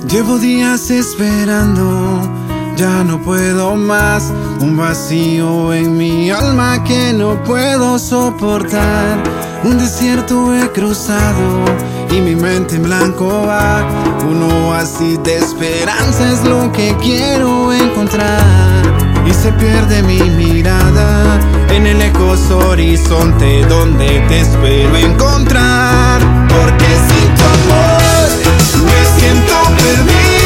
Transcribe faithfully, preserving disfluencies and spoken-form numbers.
Llevo días esperando, ya no puedo más. Un vacío en mi alma que no puedo soportar. Un desierto he cruzado y mi mente en blanco va. Un oasis de esperanza es lo que quiero encontrar. Y se pierde mi mirada en el lejos horizonte donde te espero encontrar. Porque sin tu amor me siento perdido.